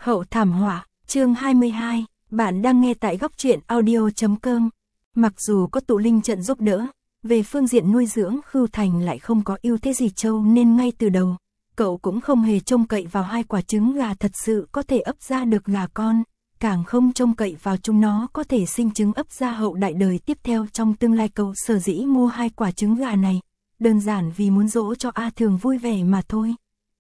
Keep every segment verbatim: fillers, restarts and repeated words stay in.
Hậu thảm họa, chương hai mươi hai, bạn đang nghe tại góc truyện audio chấm com. Mặc dù có tụ linh trận giúp đỡ, về phương diện nuôi dưỡng Khưu Thành lại không có ưu thế gì trâu nên ngay từ đầu, cậu cũng không hề trông cậy vào hai quả trứng gà thật sự có thể ấp ra được gà con, càng không trông cậy vào chúng nó có thể sinh trứng ấp ra hậu đại đời tiếp theo trong tương lai. Cậu sở dĩ mua hai quả trứng gà này, đơn giản vì muốn dỗ cho A Thường vui vẻ mà thôi.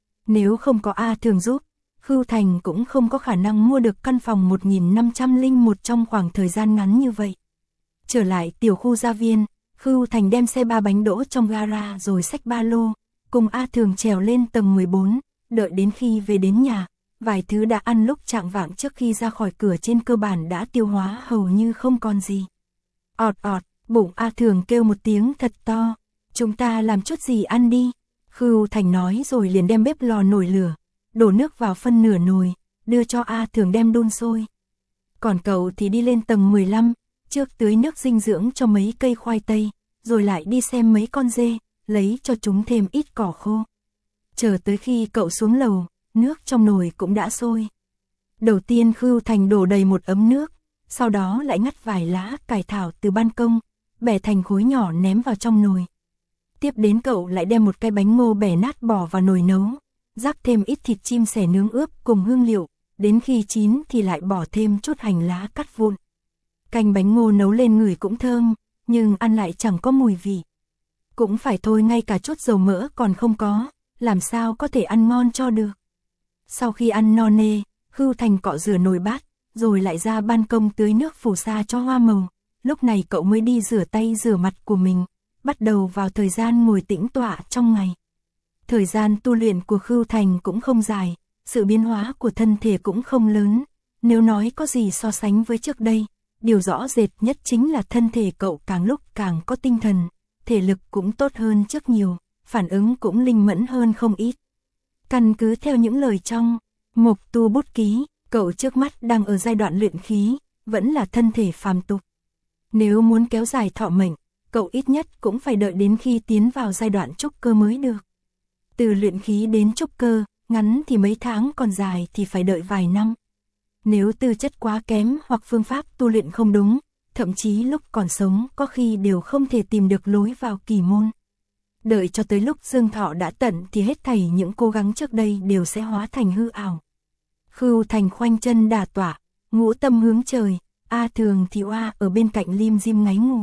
Nếu không có A Thường giúp, Khưu Thành cũng không có khả năng mua được căn phòng một nghìn năm trăm lẻ một trong khoảng thời gian ngắn như vậy. Trở lại tiểu khu gia viên, Khưu Thành đem xe ba bánh đỗ trong gara rồi xách ba lô, cùng A Thường trèo lên tầng mười bốn, đợi đến khi về đến nhà, vài thứ đã ăn lúc chạng vạng trước khi ra khỏi cửa trên cơ bản đã tiêu hóa hầu như không còn gì. Ọt ọt, bụng A Thường kêu một tiếng thật to, chúng ta làm chút gì ăn đi. Khưu Thành nói rồi liền đem bếp lò nổi lửa, đổ nước vào phân nửa nồi, đưa cho A Thường đem đun sôi. Còn cậu thì đi lên tầng mười lăm, trước tưới nước dinh dưỡng cho mấy cây khoai tây, rồi lại đi xem mấy con dê, lấy cho chúng thêm ít cỏ khô. Chờ tới khi cậu xuống lầu, nước trong nồi cũng đã sôi. Đầu tiên Khưu Thành đổ đầy một ấm nước, sau đó lại ngắt vài lá cải thảo từ ban công, bẻ thành khối nhỏ ném vào trong nồi. Tiếp đến cậu lại đem một cái bánh ngô bẻ nát bỏ vào nồi nấu, rắc thêm ít thịt chim sẻ nướng ướp cùng hương liệu, đến khi chín thì lại bỏ thêm chút hành lá cắt vụn. Canh bánh ngô nấu lên ngửi cũng thơm, nhưng ăn lại chẳng có mùi vị. Cũng phải thôi, ngay cả chút dầu mỡ còn không có, làm sao có thể ăn ngon cho được. Sau khi ăn no nê, Khưu Thành cọ rửa nồi bát, rồi lại ra ban công tưới nước phù sa cho hoa màu. Lúc này cậu mới đi rửa tay rửa mặt của mình, bắt đầu vào thời gian ngồi tĩnh tọa trong ngày. Thời gian tu luyện của Khưu Thành cũng không dài, sự biến hóa của thân thể cũng không lớn. Nếu nói có gì so sánh với trước đây, điều rõ rệt nhất chính là thân thể cậu càng lúc càng có tinh thần, thể lực cũng tốt hơn trước nhiều, phản ứng cũng linh mẫn hơn không ít. Căn cứ theo những lời trong Mộc Tu bút ký, cậu trước mắt đang ở giai đoạn luyện khí, vẫn là thân thể phàm tục. Nếu muốn kéo dài thọ mệnh, cậu ít nhất cũng phải đợi đến khi tiến vào giai đoạn trúc cơ mới được. Từ luyện khí đến trúc cơ, ngắn thì mấy tháng, còn dài thì phải đợi vài năm. Nếu tư chất quá kém hoặc phương pháp tu luyện không đúng, thậm chí lúc còn sống có khi đều không thể tìm được lối vào kỳ môn. Đợi cho tới lúc dương thọ đã tận thì hết thảy những cố gắng trước đây đều sẽ hóa thành hư ảo. Khưu Thành khoanh chân đả tọa, ngũ tâm hướng trời, A Thường thì oa ở bên cạnh lim dim ngáy ngủ.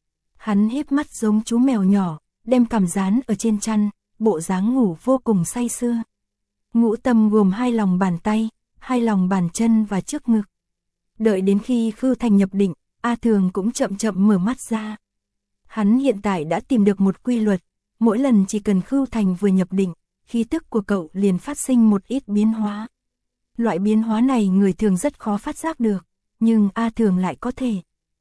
Hắn híp mắt giống chú mèo nhỏ, đem cằm dán ở trên chăn, bộ dáng ngủ vô cùng say sưa. Ngũ tâm gồm hai lòng bàn tay, hai lòng bàn chân và trước ngực. Đợi đến khi Khưu Thành nhập định, A Thường cũng chậm chậm mở mắt ra. Hắn hiện tại đã tìm được một quy luật, mỗi lần chỉ cần Khưu Thành vừa nhập định, khí tức của cậu liền phát sinh một ít biến hóa. Loại biến hóa này người thường rất khó phát giác được, nhưng A Thường lại có thể.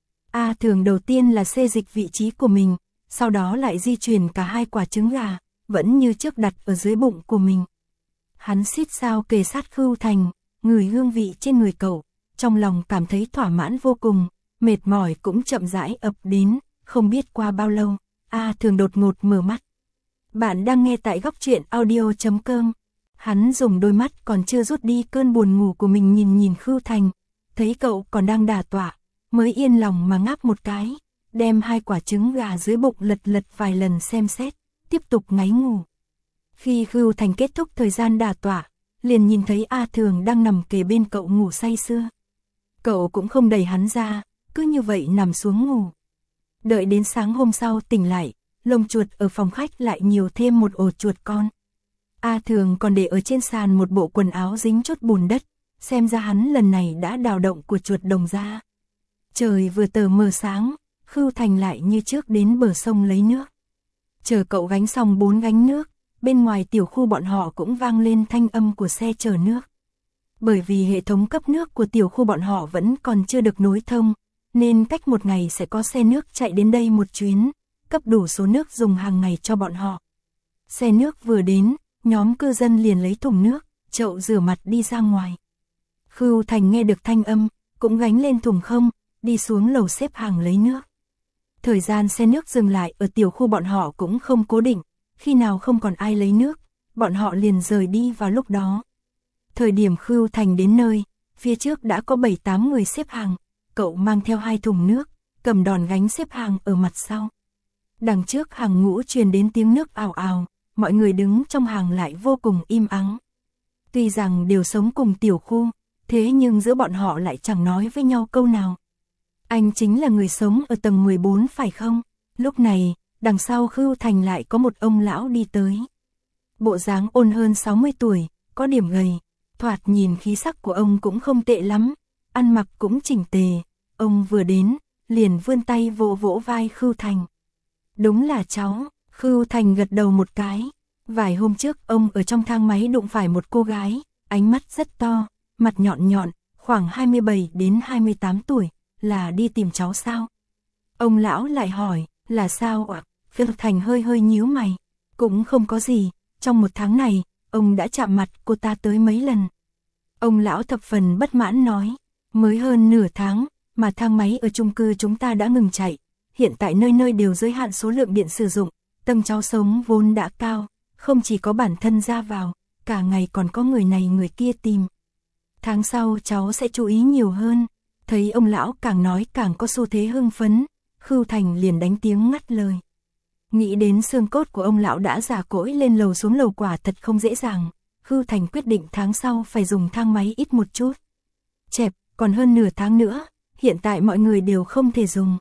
A Thường đầu tiên là xê dịch vị trí của mình, sau đó lại di chuyển cả hai quả trứng gà, vẫn như trước đặt ở dưới bụng của mình. Hắn xít sao kề sát Khưu Thành, ngửi hương vị trên người cậu, trong lòng cảm thấy thỏa mãn vô cùng, mệt mỏi cũng chậm rãi ập đến, không biết qua bao lâu, A Thường đột ngột mở mắt. Bạn đang nghe tại góc truyện audio chấm com. Hắn dùng đôi mắt còn chưa rút đi cơn buồn ngủ của mình nhìn nhìn Khưu Thành, thấy cậu còn đang đả tọa, mới yên lòng mà ngáp một cái, đem hai quả trứng gà dưới bụng lật lật vài lần xem xét, tiếp tục ngáy ngủ. Khi Khưu Thành kết thúc thời gian đả tọa, liền nhìn thấy A Thường đang nằm kề bên cậu ngủ say sưa. Cậu cũng không đẩy hắn ra, cứ như vậy nằm xuống ngủ. Đợi đến sáng hôm sau tỉnh lại, lông chuột ở phòng khách lại nhiều thêm một ổ chuột con. A Thường còn để ở trên sàn một bộ quần áo dính chút bùn đất, xem ra hắn lần này đã đào động của chuột đồng ra. Trời vừa tờ mờ sáng, Khưu Thành lại như trước đến bờ sông lấy nước. Chờ cậu gánh xong bốn gánh nước, bên ngoài tiểu khu bọn họ cũng vang lên thanh âm của xe chở nước. Bởi vì hệ thống cấp nước của tiểu khu bọn họ vẫn còn chưa được nối thông, nên cách một ngày sẽ có xe nước chạy đến đây một chuyến, cấp đủ số nước dùng hàng ngày cho bọn họ. Xe nước vừa đến, nhóm cư dân liền lấy thùng nước, chậu rửa mặt đi ra ngoài. Khưu Thành nghe được thanh âm, cũng gánh lên thùng không, đi xuống lầu xếp hàng lấy nước. Thời gian xe nước dừng lại ở tiểu khu bọn họ cũng không cố định, khi nào không còn ai lấy nước, bọn họ liền rời đi vào lúc đó. Thời điểm Khưu Thành đến nơi, phía trước đã có bảy tám người xếp hàng, cậu mang theo hai thùng nước, cầm đòn gánh xếp hàng ở mặt sau. Đằng trước hàng ngũ truyền đến tiếng nước ào ào, mọi người đứng trong hàng lại vô cùng im ắng. Tuy rằng đều sống cùng tiểu khu, thế nhưng giữa bọn họ lại chẳng nói với nhau câu nào. Anh chính là người sống ở tầng mười bốn phải không? Lúc này, đằng sau Khưu Thành lại có một ông lão đi tới. Bộ dáng ôn hơn sáu mươi tuổi, có điểm gầy, thoạt nhìn khí sắc của ông cũng không tệ lắm, ăn mặc cũng chỉnh tề. Ông vừa đến, liền vươn tay vỗ vỗ vai Khưu Thành. Đúng là cháu, Khưu Thành gật đầu một cái. Vài hôm trước ông ở trong thang máy đụng phải một cô gái, ánh mắt rất to, mặt nhọn nhọn, khoảng hai mươi bảy đến hai mươi tám tuổi, là đi tìm cháu sao? Ông lão lại hỏi, là sao ạ? Khưu Thành hơi hơi nhíu mày, cũng không có gì, trong một tháng này, ông đã chạm mặt cô ta tới mấy lần. Ông lão thập phần bất mãn nói, mới hơn nửa tháng, mà thang máy ở chung cư chúng ta đã ngừng chạy, hiện tại nơi nơi đều giới hạn số lượng điện sử dụng, tầng cháu sống vốn đã cao, không chỉ có bản thân ra vào, cả ngày còn có người này người kia tìm. Tháng sau cháu sẽ chú ý nhiều hơn. Thấy ông lão càng nói càng có xu thế hưng phấn, Khưu Thành liền đánh tiếng ngắt lời. Nghĩ đến xương cốt của ông lão đã già cỗi lên lầu xuống lầu quả thật không dễ dàng, Khưu Thành quyết định tháng sau phải dùng thang máy ít một chút. Chẹp, còn hơn nửa tháng nữa, hiện tại mọi người đều không thể dùng.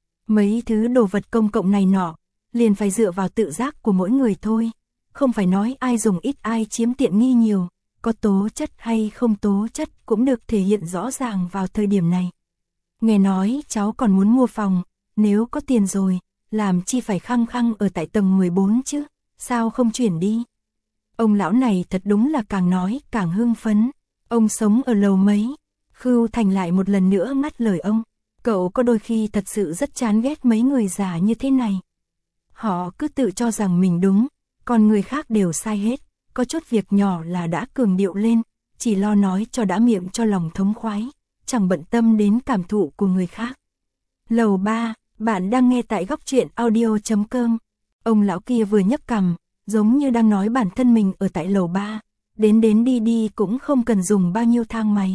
Mấy thứ đồ vật công cộng này nọ, liền phải dựa vào tự giác của mỗi người thôi, không phải nói ai dùng ít ai chiếm tiện nghi nhiều, có tố chất hay không tố chất cũng được thể hiện rõ ràng vào thời điểm này. Nghe nói cháu còn muốn mua phòng, nếu có tiền rồi, làm chi phải khăng khăng ở tại tầng mười bốn chứ, sao không chuyển đi? Ông lão này thật đúng là càng nói càng hưng phấn, ông sống ở lầu mấy? Khưu Thành lại một lần nữa ngắt lời ông, cậu có đôi khi thật sự rất chán ghét mấy người già như thế này. Họ cứ tự cho rằng mình đúng, còn người khác đều sai hết, có chút việc nhỏ là đã cường điệu lên, chỉ lo nói cho đã miệng cho lòng thống khoái, chẳng bận tâm đến cảm thụ của người khác. Lầu ba, bạn đang nghe tại góc truyện audio chấm com. Ông lão kia vừa nhấc cằm, giống như đang nói bản thân mình ở tại lầu ba, đến đến đi đi cũng không cần dùng bao nhiêu thang máy.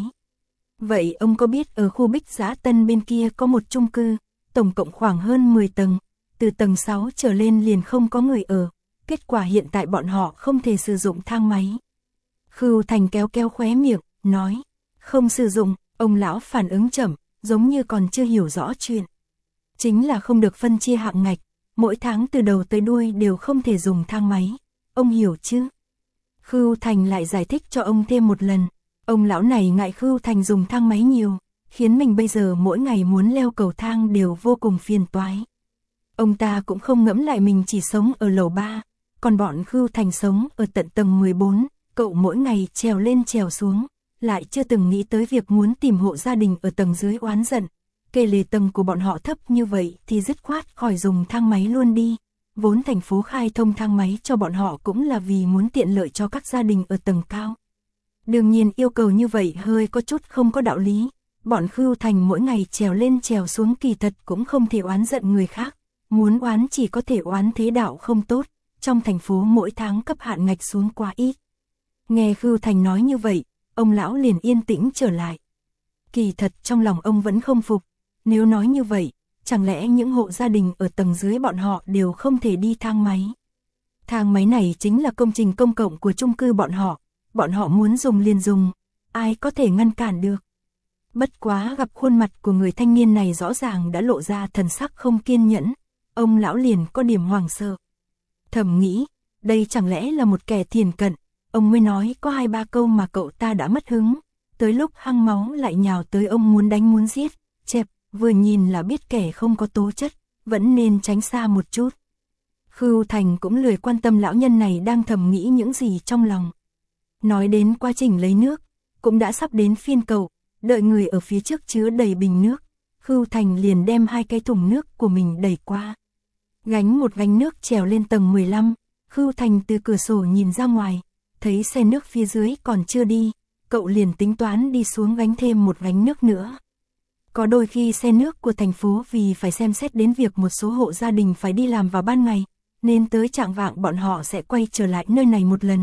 Vậy ông có biết ở khu Bích Giã Tân bên kia có một chung cư, tổng cộng khoảng hơn mười tầng, từ tầng sáu trở lên liền không có người ở, kết quả hiện tại bọn họ không thể sử dụng thang máy. Khưu Thành kéo kéo khóe miệng, nói, không sử dụng, ông lão phản ứng chậm, giống như còn chưa hiểu rõ chuyện. Chính là không được phân chia hạng ngạch, mỗi tháng từ đầu tới đuôi đều không thể dùng thang máy, ông hiểu chứ? Khưu Thành lại giải thích cho ông thêm một lần, ông lão này ngại Khưu Thành dùng thang máy nhiều, khiến mình bây giờ mỗi ngày muốn leo cầu thang đều vô cùng phiền toái. Ông ta cũng không ngẫm lại mình chỉ sống ở lầu ba, còn bọn Khưu Thành sống ở tận tầng mười bốn, cậu mỗi ngày trèo lên trèo xuống, lại chưa từng nghĩ tới việc muốn tìm hộ gia đình ở tầng dưới oán giận. Kê lề tầng của bọn họ thấp như vậy thì dứt khoát khỏi dùng thang máy luôn đi. Vốn thành phố khai thông thang máy cho bọn họ cũng là vì muốn tiện lợi cho các gia đình ở tầng cao. Đương nhiên yêu cầu như vậy hơi có chút không có đạo lý. Bọn Khưu Thành mỗi ngày trèo lên trèo xuống kỳ thật cũng không thể oán giận người khác. Muốn oán chỉ có thể oán thế đạo không tốt. Trong thành phố mỗi tháng cấp hạn ngạch xuống quá ít. Nghe Khưu Thành nói như vậy, ông lão liền yên tĩnh trở lại. Kỳ thật trong lòng ông vẫn không phục. Nếu nói như vậy, chẳng lẽ những hộ gia đình ở tầng dưới bọn họ đều không thể đi thang máy? Thang máy này chính là công trình công cộng của chung cư bọn họ, bọn họ muốn dùng liền dùng, ai có thể ngăn cản được? Bất quá gặp khuôn mặt của người thanh niên này rõ ràng đã lộ ra thần sắc không kiên nhẫn, ông lão liền có điểm hoảng sợ. Thầm nghĩ, đây chẳng lẽ là một kẻ thiền cận, ông mới nói có hai ba câu mà cậu ta đã mất hứng, tới lúc hăng máu lại nhào tới ông muốn đánh muốn giết, chẹp, vừa nhìn là biết kẻ không có tố chất, vẫn nên tránh xa một chút. Khưu Thành cũng lười quan tâm lão nhân này đang thầm nghĩ những gì trong lòng. Nói đến quá trình lấy nước, cũng đã sắp đến phiên cậu, đợi người ở phía trước chứa đầy bình nước, Khưu Thành liền đem hai cái thùng nước của mình đẩy qua. Gánh một gánh nước trèo lên tầng mười lăm, Khưu Thành từ cửa sổ nhìn ra ngoài, thấy xe nước phía dưới còn chưa đi, cậu liền tính toán đi xuống gánh thêm một gánh nước nữa. Có đôi khi xe nước của thành phố vì phải xem xét đến việc một số hộ gia đình phải đi làm vào ban ngày, nên tới chạng vạng bọn họ sẽ quay trở lại nơi này một lần,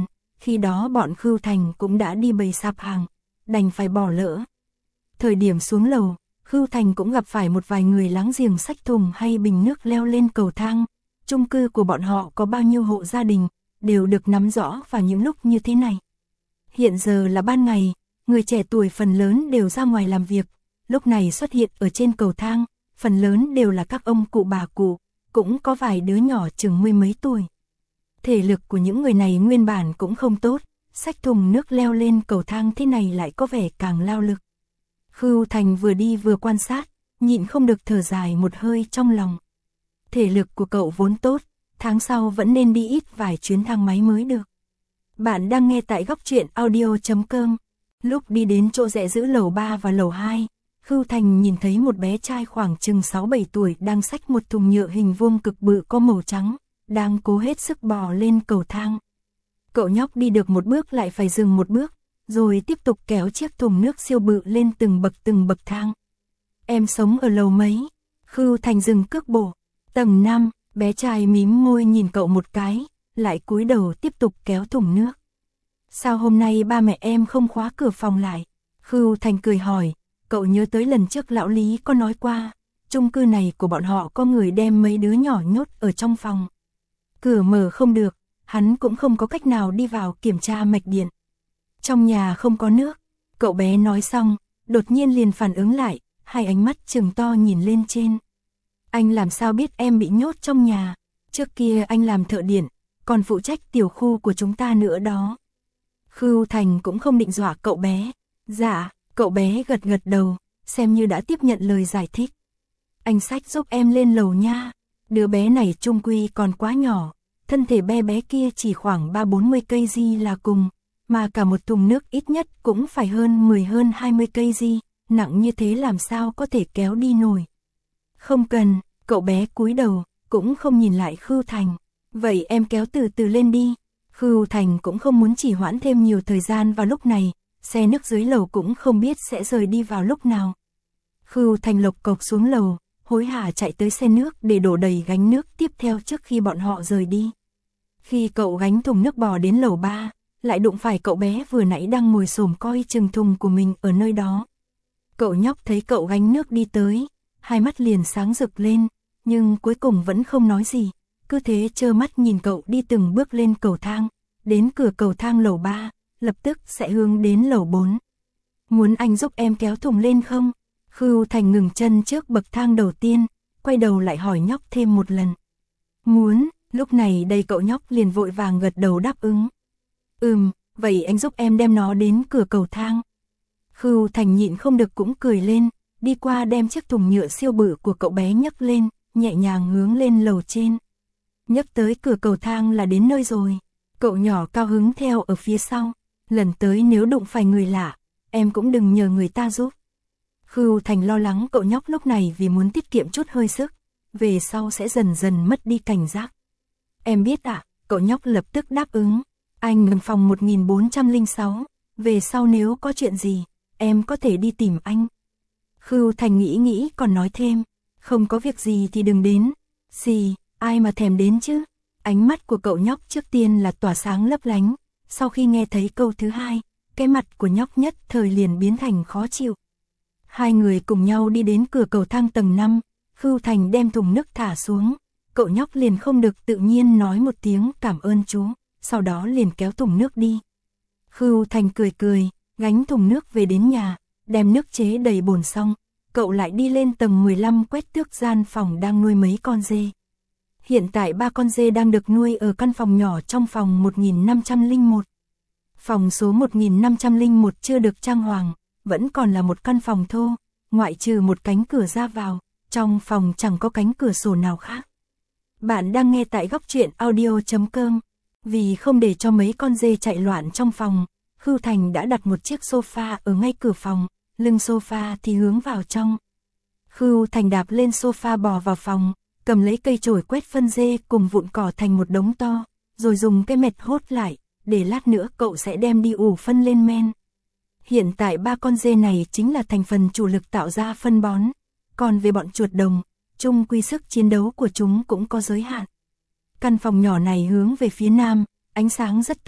Khi đó bọn Khưu Thành cũng đã đi bày sạp hàng, đành phải bỏ lỡ. Thời điểm xuống lầu, Khưu Thành cũng gặp phải một vài người láng giềng xách thùng hay bình nước leo lên cầu thang. Chung cư của bọn họ có bao nhiêu hộ gia đình, đều được nắm rõ vào những lúc như thế này. Hiện giờ là ban ngày, người trẻ tuổi phần lớn đều ra ngoài làm việc, lúc này xuất hiện ở trên cầu thang, phần lớn đều là các ông cụ bà cụ, cũng có vài đứa nhỏ chừng mươi mấy tuổi. Thể lực của những người này nguyên bản cũng không tốt, xách thùng nước leo lên cầu thang thế này lại có vẻ càng lao lực. Khưu Thành vừa đi vừa quan sát, nhịn không được thở dài một hơi trong lòng. Thể lực của cậu vốn tốt, tháng sau vẫn nên đi ít vài chuyến thang máy mới được. Bạn đang nghe tại góc truyện audio chấm com. Lúc đi đến chỗ rẽ giữa lầu ba và lầu hai, Khưu Thành nhìn thấy một bé trai khoảng chừng sáu bảy tuổi đang xách một thùng nhựa hình vuông cực bự có màu trắng, đang cố hết sức bò lên cầu thang. Cậu nhóc đi được một bước lại phải dừng một bước, rồi tiếp tục kéo chiếc thùng nước siêu bự lên từng bậc từng bậc thang. Em sống ở lầu mấy? Khưu Thành dừng cước bộ. Tầng năm, bé trai mím môi nhìn cậu một cái, lại cúi đầu tiếp tục kéo thùng nước. Sao hôm nay ba mẹ em không khóa cửa phòng lại? Khưu Thành cười hỏi, cậu nhớ tới lần trước lão Lý có nói qua, chung cư này của bọn họ có người đem mấy đứa nhỏ nhốt ở trong phòng. Cửa mở không được, hắn cũng không có cách nào đi vào kiểm tra mạch điện. Trong nhà không có nước, cậu bé nói xong, đột nhiên liền phản ứng lại, hai ánh mắt trừng to nhìn lên trên. Anh làm sao biết em bị nhốt trong nhà, trước kia anh làm thợ điện, còn phụ trách tiểu khu của chúng ta nữa đó. Khưu Thành cũng không định dọa cậu bé. Dạ, cậu bé gật gật đầu, xem như đã tiếp nhận lời giải thích. Anh xách giúp em lên lầu nha, đứa bé này chung quy còn quá nhỏ, thân thể bé bé kia chỉ khoảng ba bốn mươi cây gi là cùng, mà cả một thùng nước ít nhất cũng phải hơn mười hơn hai mươi cây gi, nặng như thế làm sao có thể kéo đi nổi. Không cần, cậu bé cúi đầu, cũng không nhìn lại Khưu Thành. Vậy em kéo từ từ lên đi. Khưu Thành cũng không muốn trì hoãn thêm nhiều thời gian vào lúc này, xe nước dưới lầu cũng không biết sẽ rời đi vào lúc nào. Khưu Thành lộc cộc xuống lầu, hối hả chạy tới xe nước để đổ đầy gánh nước tiếp theo trước khi bọn họ rời đi. Khi cậu gánh thùng nước bò đến lầu ba, lại đụng phải cậu bé vừa nãy đang ngồi xổm coi chừng thùng của mình ở nơi đó. Cậu nhóc thấy cậu gánh nước đi tới, hai mắt liền sáng rực lên, nhưng cuối cùng vẫn không nói gì, cứ thế trơ mắt nhìn cậu đi từng bước lên cầu thang, đến cửa cầu thang lầu ba, lập tức sẽ hướng đến lầu bốn. Muốn anh giúp em kéo thùng lên không? Khưu Thành ngừng chân trước bậc thang đầu tiên, quay đầu lại hỏi nhóc thêm một lần. Muốn, lúc này đây cậu nhóc liền vội vàng gật đầu đáp ứng. Ừm, vậy anh giúp em đem nó đến cửa cầu thang. Khưu Thành nhịn không được cũng cười lên, đi qua đem chiếc thùng nhựa siêu bự của cậu bé nhấc lên, nhẹ nhàng hướng lên lầu trên. Nhấc tới cửa cầu thang là đến nơi rồi. Cậu nhỏ cao hứng theo ở phía sau. Lần tới nếu đụng phải người lạ, em cũng đừng nhờ người ta giúp. Khưu Thành lo lắng cậu nhóc lúc này vì muốn tiết kiệm chút hơi sức, về sau sẽ dần dần mất đi cảnh giác. Em biết ạ, à, cậu nhóc lập tức đáp ứng. Anh ngừng phòng một nghìn bốn trăm lẻ sáu, về sau nếu có chuyện gì, em có thể đi tìm anh. Khưu Thành nghĩ nghĩ còn nói thêm, không có việc gì thì đừng đến. Gì, ai mà thèm đến chứ? Ánh mắt của cậu nhóc trước tiên là tỏa sáng lấp lánh, sau khi nghe thấy câu thứ hai, cái mặt của nhóc nhất thời liền biến thành khó chịu. Hai người cùng nhau đi đến cửa cầu thang tầng năm, Khưu Thành đem thùng nước thả xuống, cậu nhóc liền không được tự nhiên nói một tiếng cảm ơn chú, sau đó liền kéo thùng nước đi. Khưu Thành cười cười, gánh thùng nước về đến nhà, đem nước chế đầy bồn xong, cậu lại đi lên tầng mười lăm quét tước gian phòng đang nuôi mấy con dê. Hiện tại ba con dê đang được nuôi ở căn phòng nhỏ trong phòng một nghìn năm trăm lẻ một. Phòng số một nghìn năm trăm lẻ một chưa được trang hoàng, vẫn còn là một căn phòng thô, ngoại trừ một cánh cửa ra vào, trong phòng chẳng có cánh cửa sổ nào khác. Bạn đang nghe tại góc truyện audio chấm com. Vì không để cho mấy con dê chạy loạn trong phòng, Khưu Thành đã đặt một chiếc sofa ở ngay cửa phòng, lưng sofa thì hướng vào trong. Khưu Thành đạp lên sofa bò vào phòng, cầm lấy cây chổi quét phân dê cùng vụn cỏ thành một đống to, rồi dùng cái mệt hốt lại, để lát nữa cậu sẽ đem đi ủ phân lên men. Hiện tại ba con dê này chính là thành phần chủ lực tạo ra phân bón, còn về bọn chuột đồng, chung quy sức chiến đấu của chúng cũng có giới hạn. Căn phòng nhỏ này hướng về phía nam, ánh sáng rất tốt,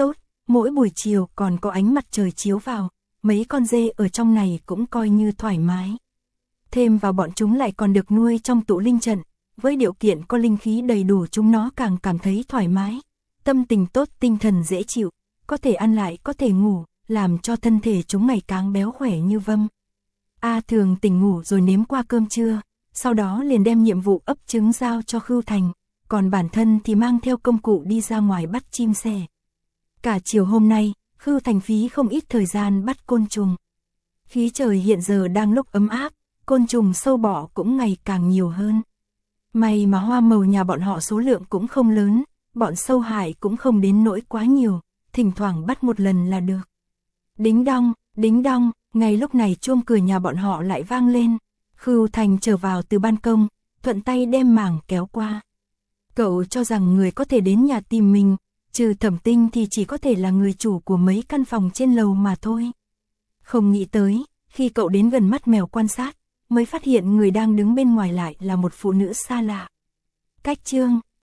Mỗi buổi chiều còn có ánh mặt trời chiếu vào, mấy con dê ở trong này cũng coi như thoải mái. Thêm vào bọn chúng lại còn được nuôi trong tụ linh trận, với điều kiện có linh khí đầy đủ chúng nó càng cảm thấy thoải mái. Tâm tình tốt, tinh thần dễ chịu, có thể ăn lại có thể ngủ, làm cho thân thể chúng ngày càng béo khỏe như vâm. A Thường tỉnh ngủ rồi nếm qua cơm trưa, sau đó liền đem nhiệm vụ ấp trứng giao cho Khưu Thành, còn bản thân thì mang theo công cụ đi ra ngoài bắt chim sẻ. Cả chiều hôm nay, Khưu Thành phí không ít thời gian bắt côn trùng. Khí trời hiện giờ đang lúc ấm áp, côn trùng sâu bọ cũng ngày càng nhiều hơn. May mà hoa màu nhà bọn họ số lượng cũng không lớn, bọn sâu hại cũng không đến nỗi quá nhiều, thỉnh thoảng bắt một lần là được. Đính đong, đính đong, ngay lúc này chuông cửa nhà bọn họ lại vang lên. Khưu Thành trở vào từ ban công, thuận tay đem mảng kéo qua. Cậu cho rằng người có thể đến nhà tìm mình, trừ Thẩm Tinh thì chỉ có thể là người chủ của mấy căn phòng trên lầu mà thôi. Không nghĩ tới, khi cậu đến gần mắt mèo quan sát, mới phát hiện người đang đứng bên ngoài lại là một phụ nữ xa lạ. Cách chương,